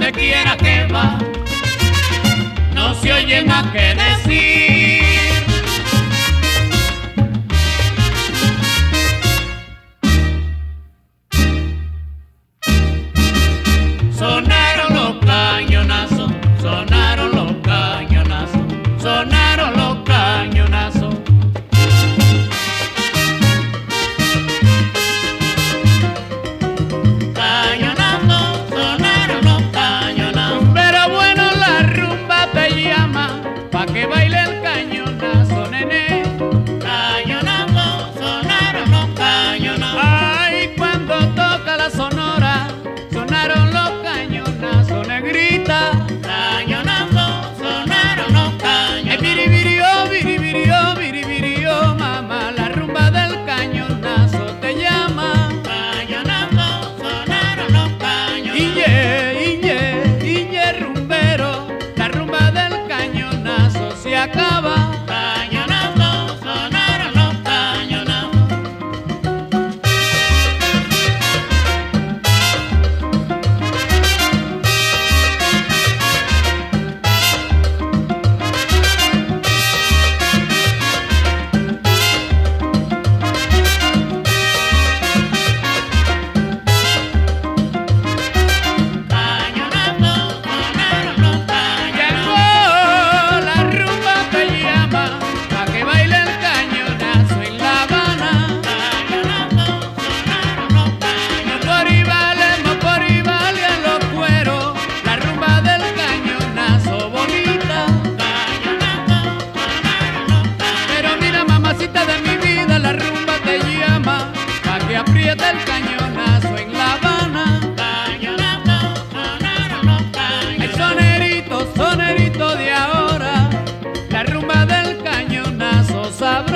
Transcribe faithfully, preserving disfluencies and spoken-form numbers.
donde quiera que va, no se oye más que decir. Sonaron los cañonazos, sonaron los cañonazos, sonaron los cañonazos. Cañonazos, sonaron los cañonazos. Pero bueno, la rumba te llama pa' que baile el cañonazo, nené. Cañonazos, sonaron los cañonazos. Ay, cuando toca la sonora, sonaron los cañonazos, negrita. Cañonazos, sonaron los cañonazos. Eh, biribirio, biribirio, biribirio, mamá, la rumba del cañonazo te llama. Cañonazos, sonaron los cañonazos. Iye, iye, iye, rumbero, la rumba del cañonazo se acaba. Cañonazos, sonaron los cañonazos. Aprieta el cañonazo en La Habana. Cañonazo, sonaron los cañonazos. El sonerito, sonerito de ahora, la rumba del cañonazo sabe.